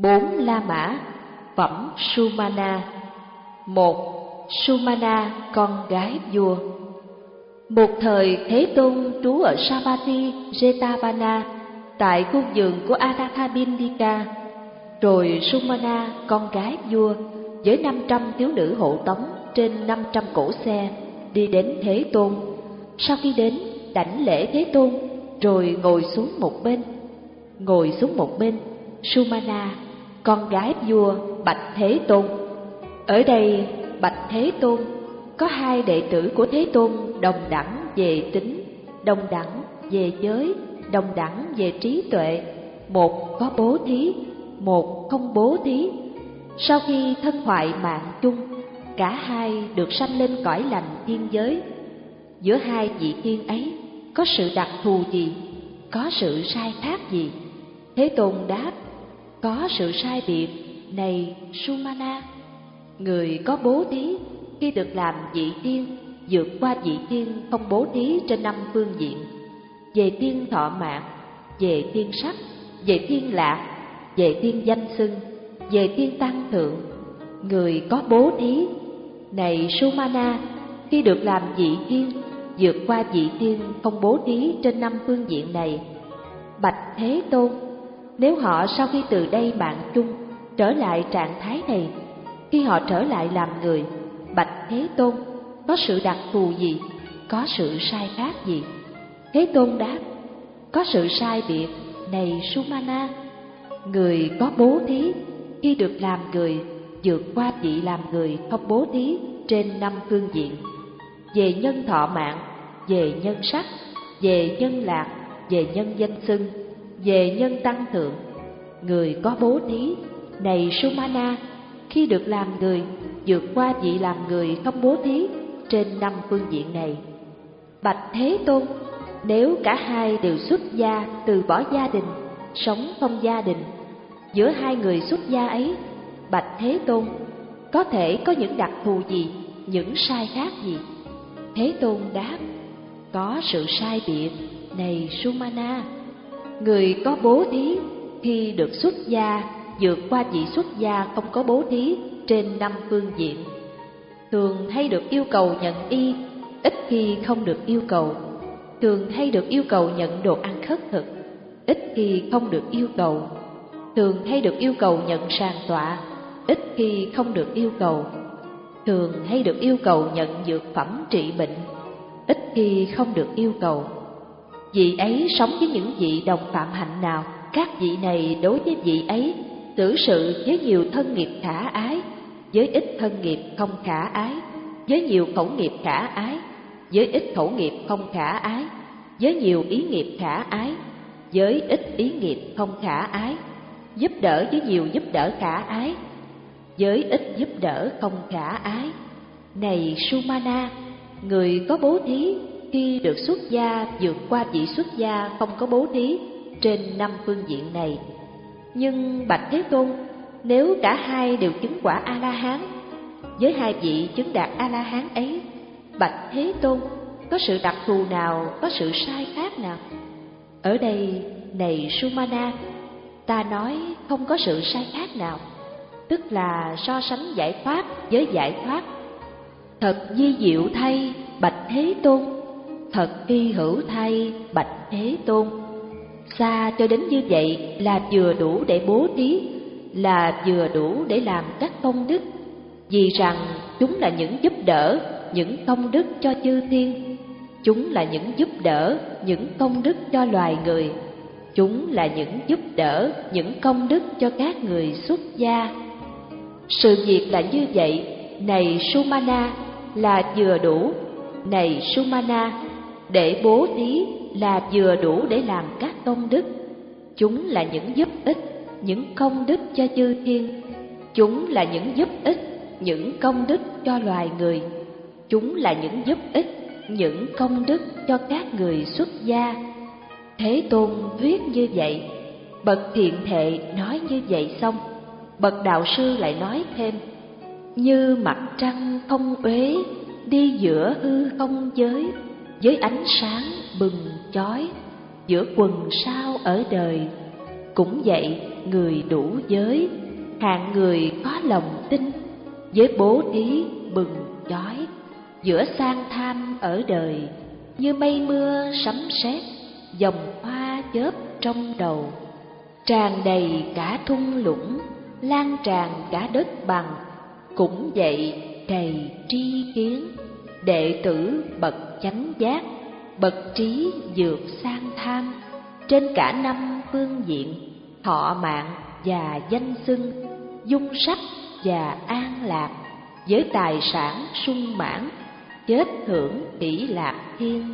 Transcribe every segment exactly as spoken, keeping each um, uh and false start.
Bốn La Mã, phẩm Sumana. Một. Sumana, con gái vua. Một thời Thế Tôn trú ở Savatthi Jetavana, tại khu vườn của Anathapindika. Rồi Sumana, con gái vua, với năm trăm thiếu nữ hộ tống trên năm trăm cỗ xe, đi đến Thế Tôn. Sau khi đến, đảnh lễ Thế Tôn, rồi ngồi xuống một bên. Ngồi xuống một bên, Sumana, con gái vua, bạch Thế Tôn: ở đây, bạch Thế Tôn, có hai đệ tử của Thế Tôn đồng đẳng về tính, đồng đẳng về giới, đồng đẳng về trí tuệ. Một có bố thí, một không bố thí. Sau khi thân thoại mạng chung, cả hai được sanh lên cõi lành thiên giới. Giữa hai vị tiên ấy có sự đặc thù gì? Có sự sai khác gì? Thế Tôn đáp: có sự sai biệt, này Sumana. Người có bố thí khi được làm vị tiên, vượt qua vị tiên không bố thí trên năm phương diện: về tiên thọ mạng, về tiên sắc, về tiên lạc, về tiên danh xưng, về tiên tăng thượng. Người có bố thí, này Sumana, khi được làm vị tiên, vượt qua vị tiên không bố thí trên năm phương diện này. Bạch Thế Tôn, nếu họ sau khi từ đây mạng chung trở lại trạng thái này, khi họ trở lại làm người, bạch Thế Tôn, có sự đặc thù gì? Có sự sai khác gì? Thế Tôn đáp: có sự sai biệt, này Sumana. Người có bố thí khi được làm người, vượt qua vị làm người không bố thí trên năm phương diện: về nhân thọ mạng, về nhân sắc, về nhân lạc, về nhân danh xưng, về nhân tăng thượng. Người có bố thí, này Sumana, khi được làm người, vượt qua vị làm người không bố thí trên năm phương diện này. Bạch Thế Tôn, nếu cả hai đều xuất gia, từ bỏ gia đình, sống không gia đình, giữa hai người xuất gia ấy, bạch Thế Tôn, có thể có những đặc thù gì, những sai khác gì? Thế Tôn đáp: có sự sai biệt, này Sumana. Người có bố thí khi được xuất gia, vượt qua vị xuất gia không có bố thí trên năm phương diện: thường hay được yêu cầu nhận y, ít khi không được yêu cầu; thường hay được yêu cầu nhận đồ ăn khất thực, ít khi không được yêu cầu; thường hay được yêu cầu nhận sàng tọa, ít khi không được yêu cầu; thường hay được yêu cầu nhận dược phẩm trị bệnh, ít khi không được yêu cầu. Vị ấy sống với những vị đồng phạm hạnh nào, các vị này đối với vị ấy xử sự với nhiều thân nghiệp khả ái, với ít thân nghiệp không khả ái, với nhiều khẩu nghiệp khả ái, với ít khẩu nghiệp không khả ái, với nhiều ý nghiệp khả ái, với ít ý nghiệp không khả ái, giúp đỡ với nhiều giúp đỡ khả ái, với ít giúp đỡ không khả ái. Này Sumana, người có bố thí khi được xuất gia, vượt qua vị xuất gia không có bố thí trên năm phương diện này. Nhưng bạch Thế Tôn, nếu cả hai đều chứng quả A-la-hán, với hai vị chứng đạt A-la-hán ấy, bạch Thế Tôn, có sự đặc thù nào, có sự sai khác nào? Ở đây, này Sumana, ta nói không có sự sai khác nào, tức là so sánh giải thoát với giải thoát. Thật vi diệu thay, bạch Thế Tôn, thật hy hữu thay, bạch Thế Tôn. Xa cho đến như vậy là vừa đủ để bố thí, là vừa đủ để làm các công đức, vì rằng chúng là những giúp đỡ, những công đức cho chư thiên. Chúng là những giúp đỡ, những công đức cho loài người. Chúng là những giúp đỡ, những công đức cho các người xuất gia. Sự việc là như vậy, này Sumana, là vừa đủ. Này Sumana, để bố thí là vừa đủ để làm các công đức. Chúng là những giúp ích, những công đức cho chư thiên. Chúng là những giúp ích, những công đức cho loài người. Chúng là những giúp ích, những công đức cho các người xuất gia. Thế Tôn thuyết như vậy, bậc thiện thệ nói như vậy xong, bậc đạo sư lại nói thêm: như mặt trăng không uế, đi giữa hư không giới, với ánh sáng bừng chói, giữa quần sao ở đời. Cũng vậy, người đủ giới, hạng người có lòng tin, với bố thí bừng chói. Giữa sang tham ở đời, như mây mưa sấm sét, dòng hoa chớp trong đầu. Tràn đầy cả thung lũng, lan tràn cả đất bằng, cũng vậy đầy tri kiến. Đệ tử bậc chánh giác, bậc trí vượt sang tham, trên cả năm phương diện, thọ mạng và danh xưng, dung sắc và an lạc, với tài sản sung mãn, chết hưởng hỷ lạc thiên.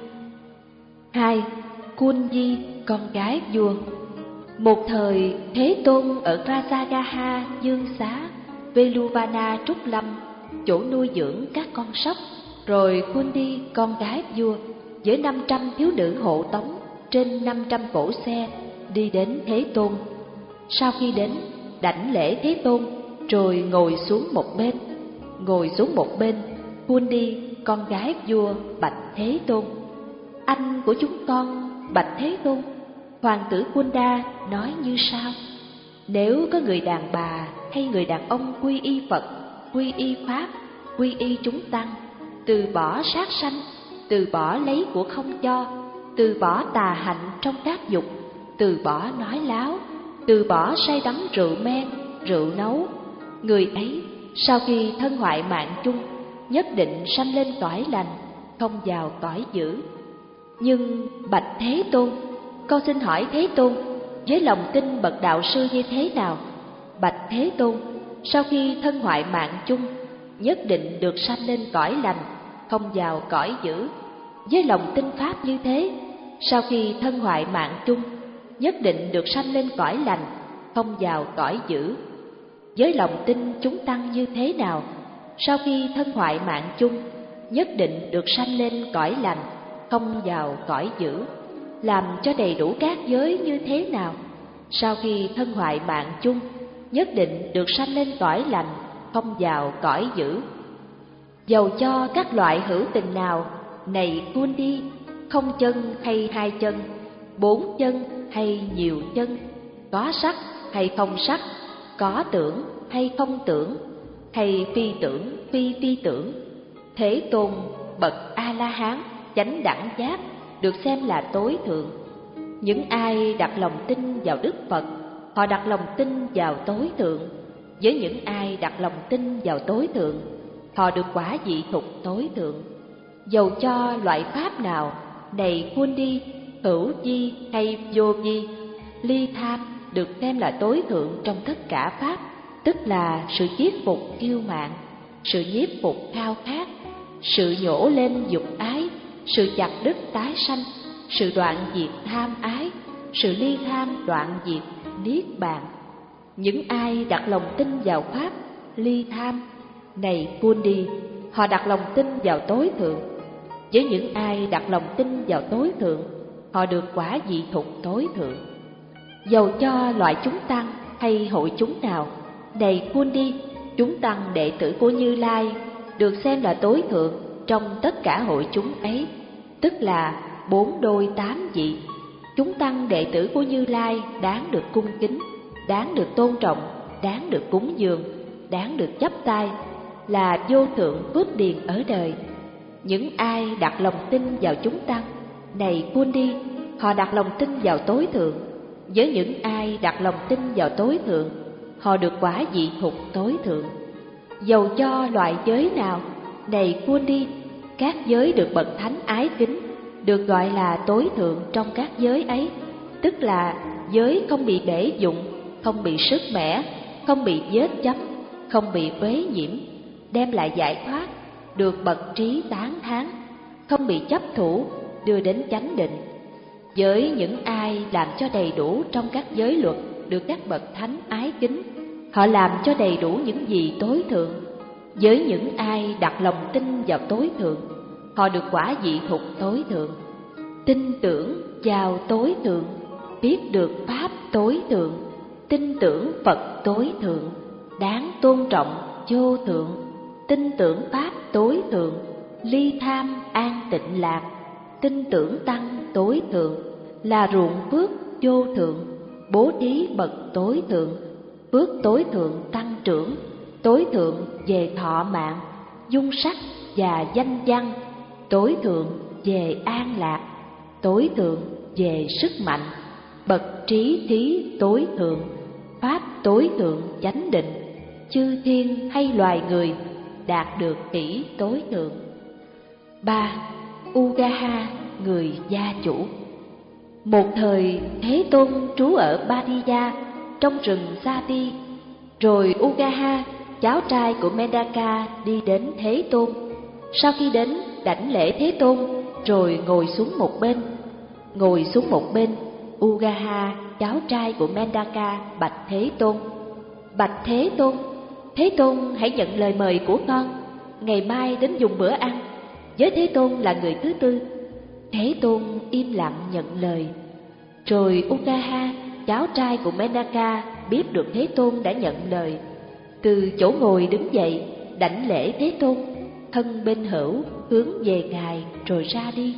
Hai. Kunji, con gái vua. Một thời Thế Tôn ở Rajagaha Dương Xá, Veluvana Trúc Lâm, chỗ nuôi dưỡng các con sóc. Rồi Kundi, con gái vua, với năm trăm thiếu nữ hộ tống trên năm trăm cỗ xe đi đến Thế Tôn. Sau khi đến, đảnh lễ Thế Tôn, rồi ngồi xuống một bên. Ngồi xuống một bên, Kundi, con gái vua, bạch Thế Tôn: Anh của chúng con, bạch Thế Tôn, hoàng tử Kunda nói như sau: nếu có người đàn bà hay người đàn ông quy y Phật, quy y Pháp, quy y chúng tăng, từ bỏ sát sanh, từ bỏ lấy của không cho, từ bỏ tà hạnh trong các dục, từ bỏ nói láo, từ bỏ say đắm rượu men, rượu nấu, người ấy sau khi thân hoại mạng chung, nhất định sanh lên cõi lành, không vào cõi dữ. Nhưng bạch Thế Tôn, con xin hỏi Thế Tôn, với lòng tin bậc đạo sư như thế nào? Bạch Thế Tôn, sau khi thân hoại mạng chung, nhất định được sanh lên cõi lành, không vào cõi dữ. Với lòng tin pháp như thế, sau khi thân hoại mạng chung, nhất định được sanh lên cõi lành, không vào cõi dữ. Với lòng tin chúng tăng như thế nào? Sau khi thân hoại mạng chung, nhất định được sanh lên cõi lành, không vào cõi dữ. Làm cho đầy đủ các giới như thế nào? Sau khi thân hoại mạng chung, nhất định được sanh lên cõi lành, không vào cõi dữ. Dầu cho các loại hữu tình nào, này Kundi, không chân hay hai chân, bốn chân hay nhiều chân, có sắc hay không sắc, có tưởng hay không tưởng, hay phi tưởng phi phi tưởng, Thế Tôn bậc A-la-hán chánh đẳng giác được xem là tối thượng. Những ai đặt lòng tin vào Đức Phật, họ đặt lòng tin vào tối thượng. Với những ai đặt lòng tin vào tối thượng, họ được quả vị thục tối thượng. Dầu cho loại pháp nào, này Kundi, hữu vi hay vô vi, ly tham được xem là tối thượng trong tất cả pháp, tức là sự nhiếp phục kiêu mạn, sự nhiếp phục khao khát, sự nhổ lên dục ái, sự chặt đứt tái sanh, sự đoạn diệt tham ái, sự ly tham đoạn diệt niết bàn. Những ai đặt lòng tin vào pháp ly tham, này Kundi, họ đặt lòng tin vào tối thượng. Với những ai đặt lòng tin vào tối thượng, họ được quả vị thục tối thượng. Dầu cho loại chúng tăng hay hội chúng nào, này Kundi, chúng tăng đệ tử của Như Lai được xem là tối thượng trong tất cả hội chúng ấy, tức là bốn đôi tám vị. Chúng tăng đệ tử của Như Lai đáng được cung kính, đáng được tôn trọng, đáng được cúng dường, đáng được chắp tay, là vô thượng phước điền ở đời. Những ai đặt lòng tin vào chúng tăng, này Kundi, họ đặt lòng tin vào tối thượng. Với những ai đặt lòng tin vào tối thượng, họ được quả vị thục tối thượng. Dầu cho loại giới nào, này Kundi, các giới được bậc thánh ái kính, được gọi là tối thượng trong các giới ấy, tức là giới không bị bể dụng, không bị sứt mẻ, không bị vết chấm, không bị uế nhiễm, đem lại giải thoát, được bậc trí tán thán, không bị chấp thủ, đưa đến chánh định. Với những ai làm cho đầy đủ trong các giới luật được các bậc thánh ái kính, họ làm cho đầy đủ những gì tối thượng. Với những ai đặt lòng tin vào tối thượng, họ được quả vị thục tối thượng. Tin tưởng vào tối thượng, biết được pháp tối thượng, tin tưởng Phật tối thượng, đáng tôn trọng vô thượng, tin tưởng pháp tối thượng, ly tham an tịnh lạc, tin tưởng tăng tối thượng, là ruộng phước vô thượng, bố thí bậc tối thượng, phước tối thượng tăng trưởng, tối thượng về thọ mạng, dung sắc và danh văn, tối thượng về an lạc, tối thượng về sức mạnh, bậc trí thí tối thượng, pháp tối thượng chánh định, chư thiên hay loài người đạt được tỷ tối thượng. Ba. Ugaha, người gia chủ. Một thời Thế Tôn trú ở Badiya trong rừng Sapi, rồi Ugaha, cháu trai của Mendaka, đi đến Thế Tôn. Sau khi đến, đảnh lễ Thế Tôn rồi ngồi xuống một bên. Ngồi xuống một bên, Ugaha, cháu trai của Mendaka, bạch Thế Tôn: Bạch Thế Tôn, Thế Tôn hãy nhận lời mời của con, ngày mai đến dùng bữa ăn. Với Thế Tôn là người thứ tư. Thế Tôn im lặng nhận lời. Rồi Ugaha, cháu trai của Mendaka, biết được Thế Tôn đã nhận lời, từ chỗ ngồi đứng dậy, đảnh lễ Thế Tôn, thân bên hữu hướng về Ngài rồi ra đi.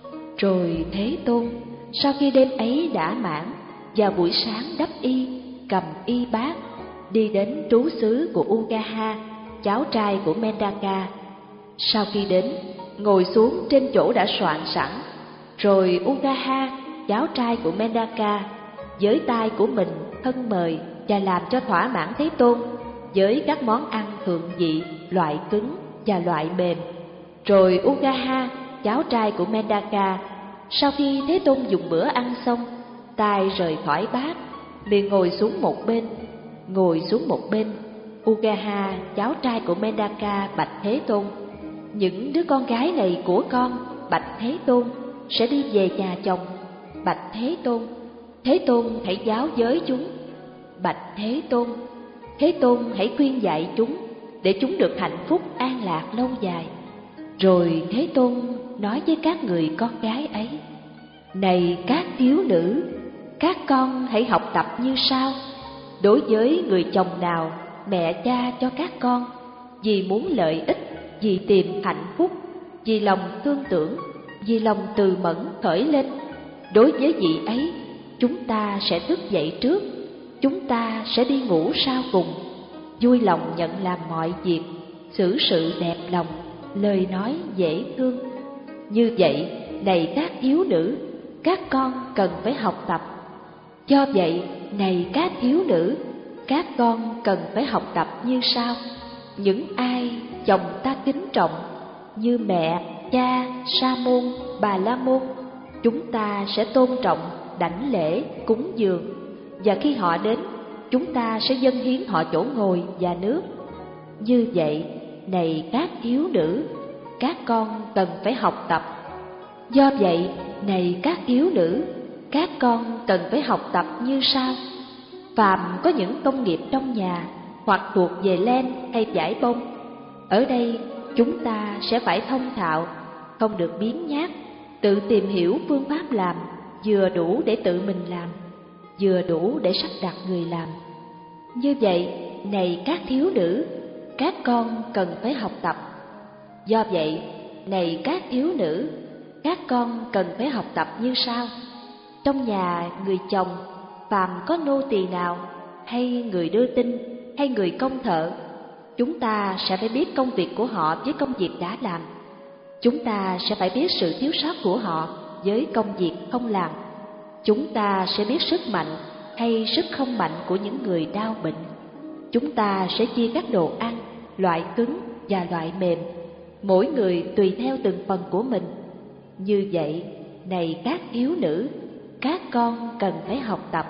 Rồi Thế Tôn, sau khi đêm ấy đã mãn, vào buổi sáng đắp y, cầm y bát, đi đến trú xứ của Ugaha, cháu trai của Mendaka. Sau khi đến, ngồi xuống trên chỗ đã soạn sẵn. Rồi Ugaha, cháu trai của Mendaka, với tay của mình thân mời và làm cho thỏa mãn Thế Tôn với các món ăn thượng vị, loại cứng và loại mềm. Rồi Ugaha, cháu trai của Mendaka, sau khi Thế Tôn dùng bữa ăn xong, tay rời khỏi bát, liền ngồi xuống một bên. Ngồi xuống một bên, Ugaha, cháu trai của Mendaka, bạch Thế Tôn: Những đứa con gái này của con, bạch Thế Tôn, sẽ đi về nhà chồng. Bạch Thế Tôn, Thế Tôn hãy giáo giới chúng. Bạch Thế Tôn, Thế Tôn hãy khuyên dạy chúng, để chúng được hạnh phúc an lạc lâu dài. Rồi Thế Tôn nói với các người con gái ấy: Này các thiếu nữ, các con hãy học tập như sau. Đối với người chồng nào mẹ cha cho các con, vì muốn lợi ích, vì tìm hạnh phúc, vì lòng thương tưởng, vì lòng từ mẫn khởi lên, đối với vị ấy, chúng ta sẽ thức dậy trước, chúng ta sẽ đi ngủ sau cùng, vui lòng nhận làm mọi việc, xử sự đẹp lòng, lời nói dễ thương. Như vậy, này các thiếu nữ, các con cần phải học tập. Do vậy, này các thiếu nữ, các con cần phải học tập như sau. Những ai chồng ta kính trọng, như mẹ, cha, sa môn, bà la môn, chúng ta sẽ tôn trọng, đảnh lễ, cúng dường. Và khi họ đến, chúng ta sẽ dâng hiến họ chỗ ngồi và nước. Như vậy, này các thiếu nữ, các con cần phải học tập. Do vậy, này các thiếu nữ, các con cần phải học tập như sau. Phàm có những công nghiệp trong nhà, hoặc thuộc về len hay vải bông, ở đây chúng ta sẽ phải thông thạo, không được biếng nhác, tự tìm hiểu phương pháp làm, vừa đủ để tự mình làm, vừa đủ để sắp đặt người làm. Như vậy, này các thiếu nữ, các con cần phải học tập. Do vậy, này các thiếu nữ, các con cần phải học tập như sau. Trong nhà người chồng, phàm có nô tỳ nào, hay người đưa tin, hay người công thợ, chúng ta sẽ phải biết công việc của họ với công việc đã làm. Chúng ta sẽ phải biết sự thiếu sót của họ với công việc không làm. Chúng ta sẽ biết sức mạnh hay sức không mạnh của những người đau bệnh. Chúng ta sẽ chia các đồ ăn, loại cứng và loại mềm, mỗi người tùy theo từng phần của mình. Như vậy, này các thiếu nữ, các con cần phải học tập.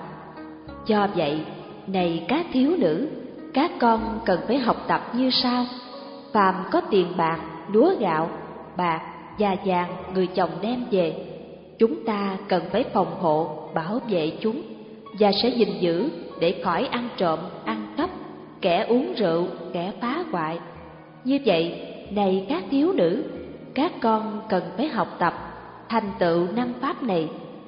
Do vậy, này các thiếu nữ, các con cần phải học tập như sau. Phàm có tiền bạc, lúa gạo, bạc và vàng người chồng đem về, chúng ta cần phải phòng hộ, bảo vệ chúng, và sẽ gìn giữ để khỏi ăn trộm, ăn cắp, kẻ uống rượu, kẻ phá hoại. Như vậy, này các thiếu nữ, các con cần phải học tập, thành tựu năm pháp này.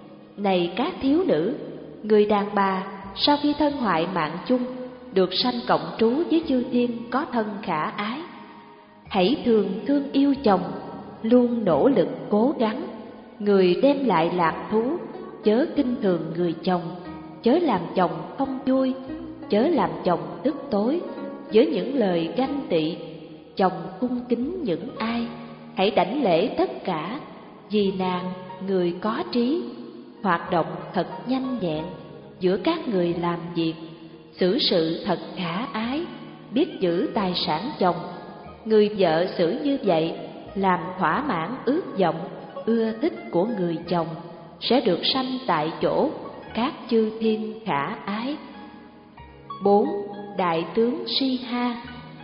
Này các thiếu nữ, người đàn bà sau khi thân hoại mạng chung, được sanh cộng trú với chư thiên có thân khả ái. Hãy thường thương yêu chồng, luôn nỗ lực cố gắng. Người đem lại lạc thú, chớ kinh thường người chồng, chớ làm chồng không vui, chớ làm chồng tức tối với những lời ganh tị. Chồng cung kính những ai, hãy đảnh lễ tất cả, vì nàng người có trí. Hoạt động thật nhanh nhẹn giữa các người làm việc, xử sự thật khả ái, biết giữ tài sản chồng. Người vợ xử như vậy, làm thỏa mãn ước vọng, ưa thích của người chồng, sẽ được sanh tại chỗ các chư thiên khả ái. Bốn. Đại tướng Si-ha.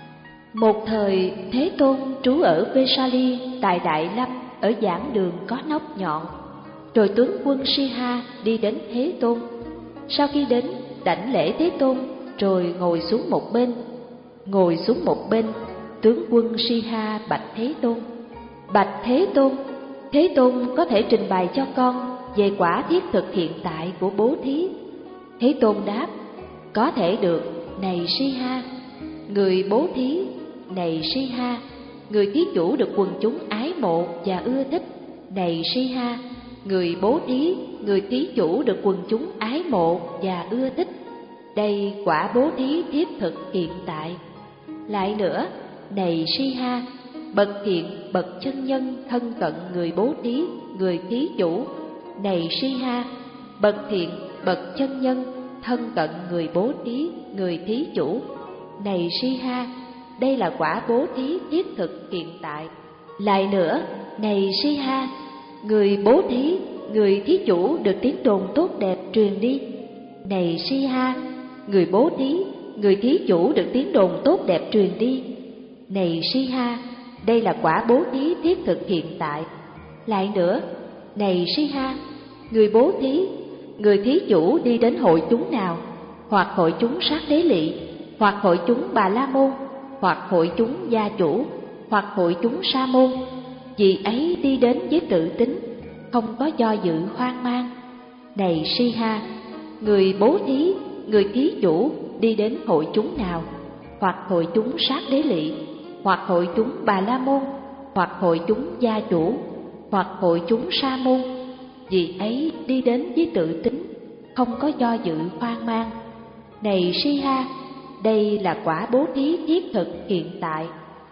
Một thời Thế Tôn trú ở Vesali tại Đại Lâm, ở giảng đường có nóc nhọn. Rồi tướng quân Si-ha đi đến Thế Tôn. Sau khi đến, đảnh lễ Thế Tôn, rồi ngồi xuống một bên. Ngồi xuống một bên, tướng quân Si-ha bạch Thế Tôn: Bạch Thế Tôn, Thế Tôn có thể trình bày cho con về quả thiết thực hiện tại của bố thí? Thế Tôn đáp: Có thể được, này Si-ha. Người bố thí, này Si-ha, người thí chủ được quần chúng ái mộ và ưa thích. Này Si-ha, người bố thí, người thí chủ được quần chúng ái mộ và ưa thích. Đây quả bố thí thiết thực hiện tại. Lại nữa, này Si-ha, bậc thiện, bậc chân nhân thân cận người bố thí, người thí chủ. Này Si-ha, bậc thiện, bậc chân nhân thân cận người bố thí, người thí chủ. Này Si-ha, đây là quả bố thí thiết thực hiện tại. Lại nữa, này Si-ha, người bố thí, người thí chủ được tiếng đồn tốt đẹp truyền đi. Này Si-ha, người bố thí, người thí chủ được tiếng đồn tốt đẹp truyền đi. Này Si-ha, đây là quả bố thí thiết thực hiện tại. Lại nữa, này Si-ha, người bố thí, người thí chủ đi đến hội chúng nào, hoặc hội chúng Sát Đế Lị, hoặc hội chúng Bà La Môn, hoặc hội chúng Gia Chủ, hoặc hội chúng Sa Môn, vì ấy đi đến với tự tính, không có do dự hoang mang. Này Si-ha, người bố thí, người thí chủ đi đến hội chúng nào, hoặc hội chúng Sát Đế Lị, hoặc hội chúng Bà La Môn, hoặc hội chúng Gia Chủ, hoặc hội chúng Sa Môn, vì ấy đi đến với tự tính, không có do dự hoang mang. Này Si-ha, đây là quả bố thí thiết thực hiện tại.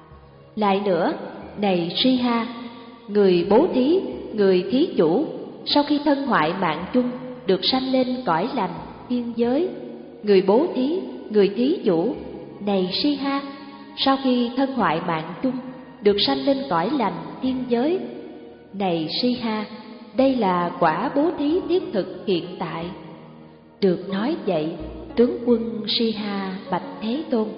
Lại nữa, này Si-ha, người bố thí, người thí chủ sau khi thân hoại mạng chung được sanh lên cõi lành thiên giới. Người bố thí, người thí chủ, này Si-ha, sau khi thân hoại mạng chung được sanh lên cõi lành thiên giới. Này Si-ha, đây là quả bố thí thiết thực hiện tại. Được nói vậy, tướng quân Si-ha bạch Thế Tôn: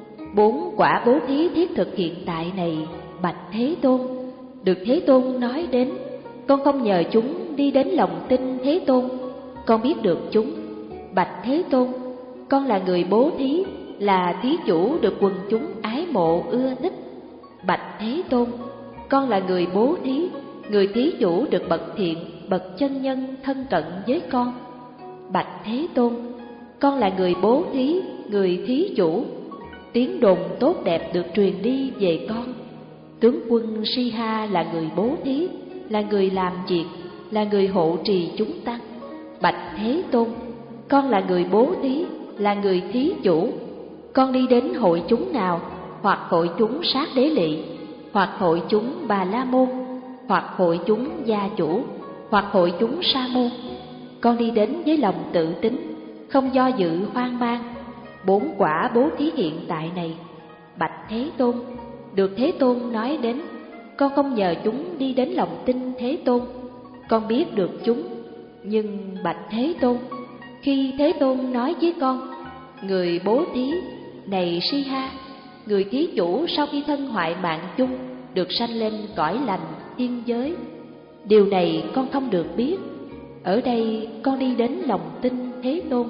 Bốn quả bố thí thiết thực hiện tại này, bạch Thế Tôn, được Thế Tôn nói đến, con không nhờ chúng đi đến lòng tin Thế Tôn, con biết được chúng. Bạch Thế Tôn, con là người bố thí, là thí chủ được quần chúng ái mộ ưa thích. Bạch Thế Tôn, con là người bố thí, người thí chủ được bậc thiện, bậc chân nhân thân cận với con. Bạch Thế Tôn, con là người bố thí, người thí chủ, tiếng đồn tốt đẹp được truyền đi về con. Tướng quân Si-ha là người bố thí, là người làm việc, là người hộ trì chúng tăng. Bạch Thế Tôn, con là người bố thí, là người thí chủ, con đi đến hội chúng nào, hoặc hội chúng Sát Đế Lị, hoặc hội chúng Bà La Môn, hoặc hội chúng Gia Chủ, hoặc hội chúng Sa Môn, con đi đến với lòng tự tính, không do dự hoang mang. Bốn quả bố thí hiện tại này, bạch Thế Tôn, được Thế Tôn nói đến, con không nhờ chúng đi đến lòng tin Thế Tôn, con biết được chúng. Nhưng bạch Thế Tôn, khi Thế Tôn nói với con: Người bố thí, này Si-ha, người thí chủ sau khi thân hoại mạng chung được sanh lên cõi lành thiên giới, điều này con không được biết. Ở đây con đi đến lòng tin Thế Tôn.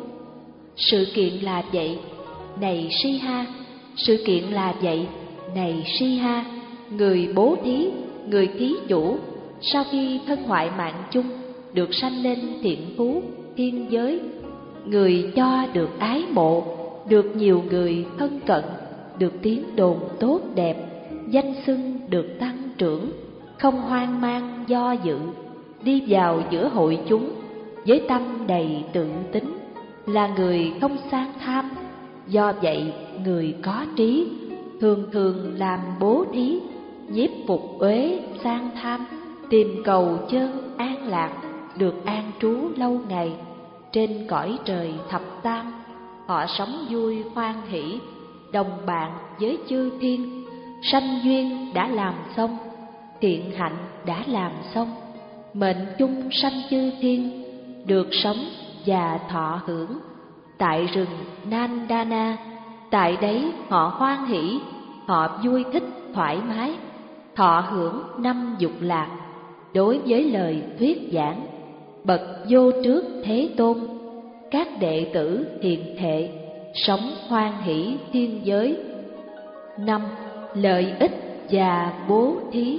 Sự kiện là vậy, này Si-ha, sự kiện là vậy, này Si-ha, người bố thí, người thí chủ sau khi thân hoại mạng chung được sanh lên thiện phú thiên giới, người cho được ái mộ, được nhiều người thân cận, được tiếng đồn tốt đẹp, danh xưng được tăng trưởng, không hoang mang do dự, đi vào giữa hội chúng với tâm đầy tự tính, là người không sang tham. Do vậy người có trí thường thường làm bố thí, nhiếp phục uế sang tham, tìm cầu chân an lạc, được an trú lâu ngày trên cõi trời thập tam. Họ sống vui hoan hỷ, đồng bạn với chư thiên. Sanh duyên đã làm xong, thiện hạnh đã làm xong, mệnh chung sanh chư thiên, được sống và thọ hưởng tại rừng Nandana. Tại đấy họ hoan hỷ, họ vui thích thoải mái, thọ hưởng năm dục lạc. Đối với lời thuyết giảng bậc vô trước Thế Tôn, các đệ tử hiền thệ sống hoan hỷ thiên giới. Năm. Lợi ích và bố thí.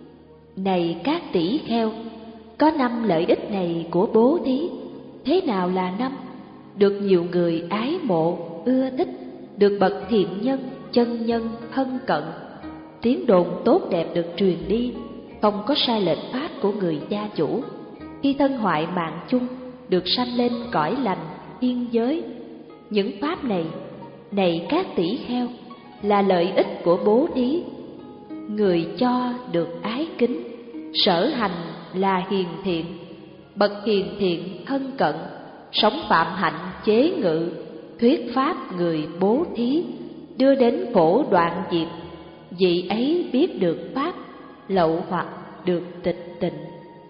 Này các tỷ kheo, có năm lợi ích này của bố thí. Thế nào là năm? Được nhiều người ái mộ, ưa thích, được bậc thiện nhân, chân nhân thân cận, tiếng đồn tốt đẹp được truyền đi, không có sai lệch pháp của người gia chủ. Khi thân hoại mạng chung, được sanh lên cõi lành thiên giới. Những pháp này, này các tỷ kheo, là lợi ích của bố thí. Người cho được ái kính, sở hành là hiền thiện, bậc hiền thiện thân cận, sống phạm hạnh chế ngự, thuyết pháp người bố thí, đưa đến khổ đoạn diệt. Vị ấy biết được pháp, lậu hoặc được tịch tịnh.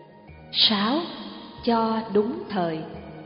Sáu. Cho đúng thời.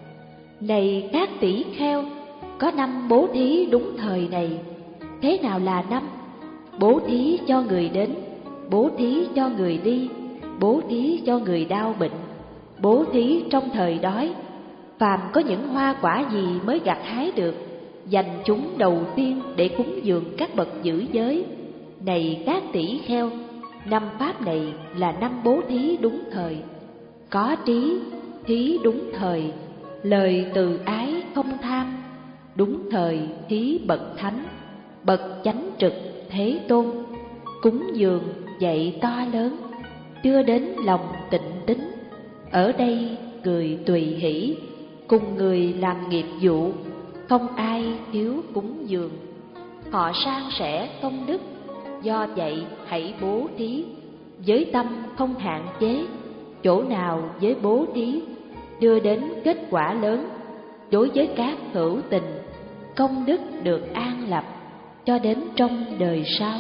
Này các tỷ kheo, có năm bố thí đúng thời này. Thế nào là năm? Bố thí cho người đến, bố thí cho người đi, bố thí cho người đau bệnh, bố thí trong thời đói. Phàm có những hoa quả gì mới gặt hái được, dành chúng đầu tiên để cúng dường các bậc giữ giới. Này các tỷ kheo, năm pháp này là năm bố thí đúng thời. Có trí, thí đúng thời, lời từ ái không tham, đúng thời thí bậc thánh, bậc chánh trực Thế Tôn, cúng dường dạy to lớn, đưa đến lòng tịnh tín. Ở đây người tùy hỷ, cùng người làm nghiệp vụ, không ai thiếu cúng dường. Họ san sẻ công đức, do vậy hãy bố thí, với tâm không hạn chế. Chỗ nào với bố thí đưa đến kết quả lớn, đối với các hữu tình, công đức được an lập cho đến trong đời sau.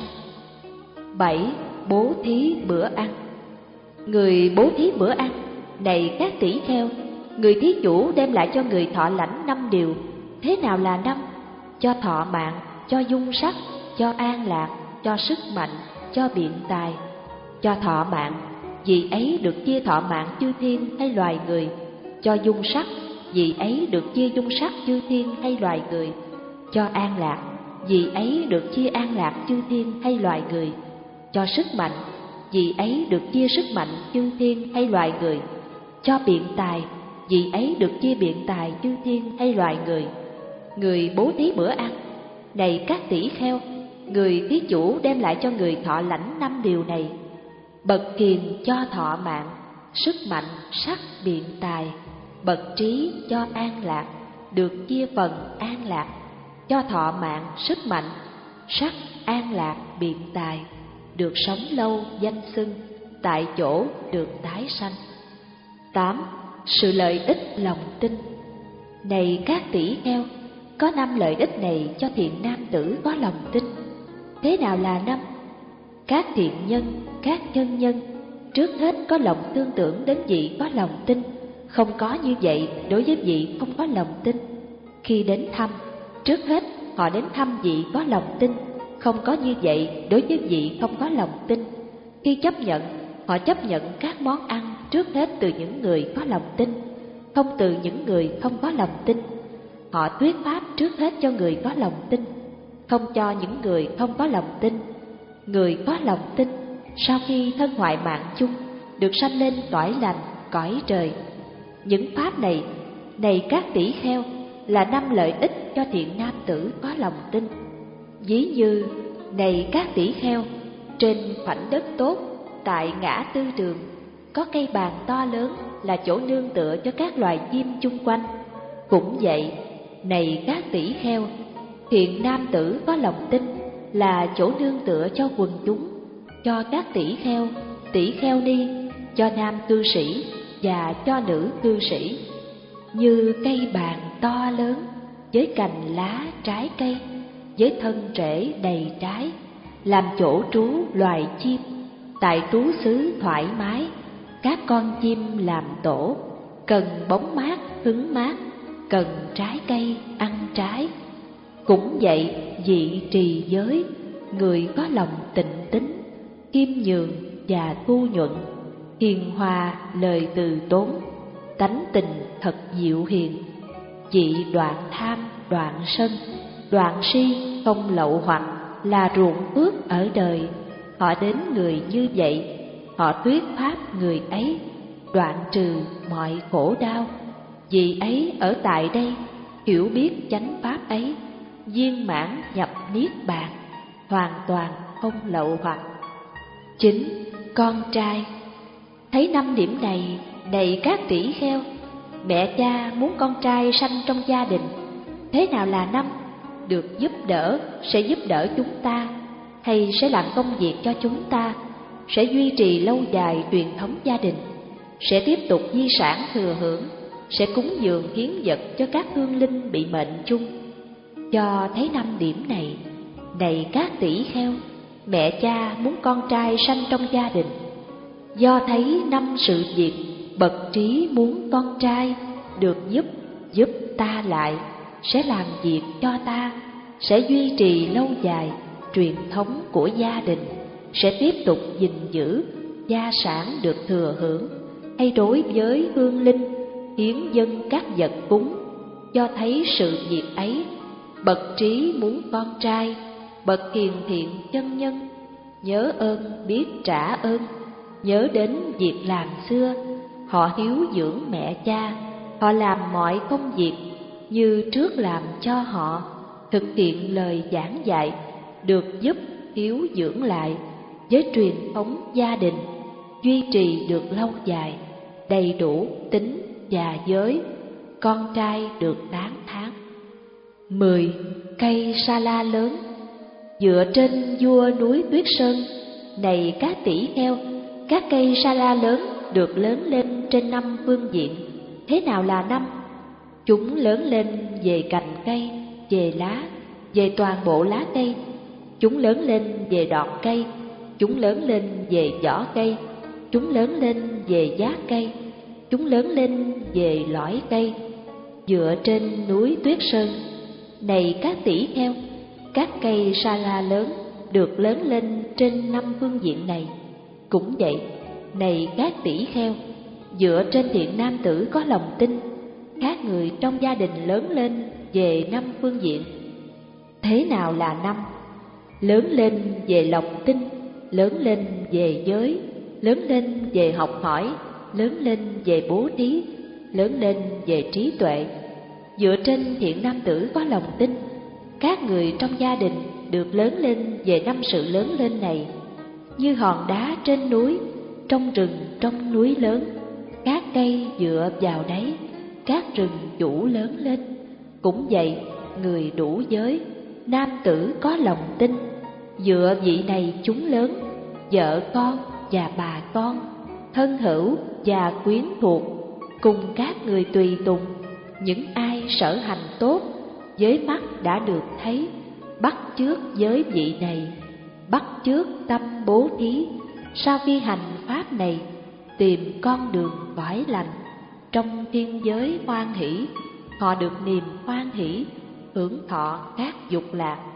Bảy. Bố thí bữa ăn. Người bố thí bữa ăn. Này các tỷ kheo, người thí chủ đem lại cho người thọ lãnh năm điều. Thế nào là năm? Cho thọ mạng, cho dung sắc, cho an lạc, cho sức mạnh, cho biện tài. Cho thọ mạng, vì ấy được chia thọ mạng chư thiên hay loài người. Cho dung sắc, vì ấy được chia dung sắc chư thiên hay loài người. Cho an lạc, vì ấy được chia an lạc chư thiên hay loài người. Cho sức mạnh, vì ấy được chia sức mạnh chư thiên hay loài người. Cho biện tài, vì ấy được chia biện tài chư thiên hay loài người. Người bố thí bữa ăn. Này các tỷ kheo, người thí chủ đem lại cho người thọ lãnh năm điều này. Bậc hiền cho thọ mạng, sức mạnh, sắc, biện tài. Bậc trí cho an lạc, được chia phần an lạc. Cho thọ mạng, sức mạnh, sắc, an lạc, biện tài, được sống lâu danh xưng, tại chỗ được tái sanh. Tám. Sự lợi ích lòng tin. Này các tỷ kheo, có năm lợi ích này cho thiện nam tử có lòng tin. Thế nào là năm? Các thiện nhân, các chân nhân trước hết có lòng tương tưởng đến vị có lòng tin, không có như vậy đối với vị không có lòng tin. Khi đến thăm, trước hết họ đến thăm vị có lòng tin, không có như vậy đối với vị không có lòng tin. Khi chấp nhận, họ chấp nhận các món ăn trước hết từ những người có lòng tin, không từ những người không có lòng tin. Họ thuyết pháp trước hết cho người có lòng tin, không cho những người không có lòng tin. Người có lòng tin sau khi thân hoại mạng chung, được sanh lên cõi lành, cõi trời. Những pháp này, này các tỷ kheo, là năm lợi ích cho thiện nam tử có lòng tin. Ví như, này các tỷ kheo, trên khoảnh đất tốt, tại ngã tư đường, có cây bàn to lớn là chỗ nương tựa cho các loài chim chung quanh. Cũng vậy, này các tỷ kheo, hiện nam tử có lòng tin là chỗ nương tựa cho quần chúng, cho các tỷ kheo, tỷ kheo ni, cho nam cư sĩ và cho nữ cư sĩ, như cây bàn to lớn với cành lá trái cây, với thân rễ đầy trái, làm chỗ trú loài chim. Tại trú xứ thoải mái, các con chim làm tổ, cần bóng mát hứng mát, cần trái cây ăn trái. Cũng vậy, vị trì giới, người có lòng tịnh tín, khiêm nhường và tu nhuận, hiền hòa lời từ tốn, tánh tình thật dịu hiền. Vị đoạn tham, đoạn sân, đoạn si, không lậu hoặc, là ruộng phước ở đời. Họ đến người như vậy, họ thuyết pháp người ấy, đoạn trừ mọi khổ đau. Vị ấy ở tại đây, hiểu biết chánh pháp ấy, viên mãn nhập niết bàn, hoàn toàn không lậu hoặc. Chính con trai. Thấy năm điểm này, này các tỷ kheo, mẹ cha muốn con trai sanh trong gia đình. Thế nào là năm? Được giúp đỡ, sẽ giúp đỡ chúng ta, hay sẽ làm công việc cho chúng ta, sẽ duy trì lâu dài truyền thống gia đình, sẽ tiếp tục di sản thừa hưởng, sẽ cúng dường hiến vật cho các hương linh bị mệnh chung. Do thấy năm điểm này, này các tỷ kheo, mẹ cha muốn con trai sanh trong gia đình. Do thấy năm sự việc, bậc trí muốn con trai được giúp, giúp ta lại, sẽ làm việc cho ta, sẽ duy trì lâu dài truyền thống của gia đình, sẽ tiếp tục gìn giữ gia sản được thừa hưởng, hay đối với hương linh hiến dâng các vật cúng. Do thấy sự việc ấy, bậc trí muốn con trai, bậc hiền thiện chân nhân, nhớ ơn biết trả ơn, nhớ đến việc làm xưa, họ hiếu dưỡng mẹ cha, họ làm mọi công việc như trước làm cho họ, thực hiện lời giảng dạy, được giúp hiếu dưỡng lại với truyền thống gia đình, duy trì được lâu dài, đầy đủ tính và giới, con trai được tán thán. Mười. Cây sa la lớn. Dựa trên vua núi Tuyết Sơn, này các tỷ kheo, các cây sa la lớn được lớn lên trên năm phương diện. Thế nào là năm? Chúng lớn lên về cành cây, về lá, về toàn bộ lá cây. Chúng lớn lên về đọt cây, chúng lớn lên về vỏ cây, chúng lớn lên về giá cây, chúng lớn lên về lõi cây. Dựa trên núi Tuyết Sơn, này các tỷ kheo, các cây sa la lớn được lớn lên trên năm phương diện này. Cũng vậy, này các tỷ kheo, dựa trên thiện nam tử có lòng tin, các người trong gia đình lớn lên về năm phương diện. Thế nào là năm? Lớn lên về lòng tin, lớn lên về giới, lớn lên về học hỏi, lớn lên về bố thí, lớn lên về trí tuệ. Dựa trên thiện nam tử có lòng tin, các người trong gia đình được lớn lên về năm sự lớn lên này. Như hòn đá trên núi, trong rừng trong núi lớn, các cây dựa vào đấy, các rừng chủ lớn lên. Cũng vậy, người đủ giới, nam tử có lòng tin, dựa vị này chúng lớn, vợ con và bà con, thân hữu và quyến thuộc, cùng các người tùy tùng, những ai sở hành tốt, với mắt đã được thấy, bắt chước giới vị này, bắt chước tâm bố thí, sau khi hành pháp này, tìm con đường cõi lành. Trong thiên giới hoan hỷ, họ được niềm hoan hỷ, hưởng thọ các dục lạc.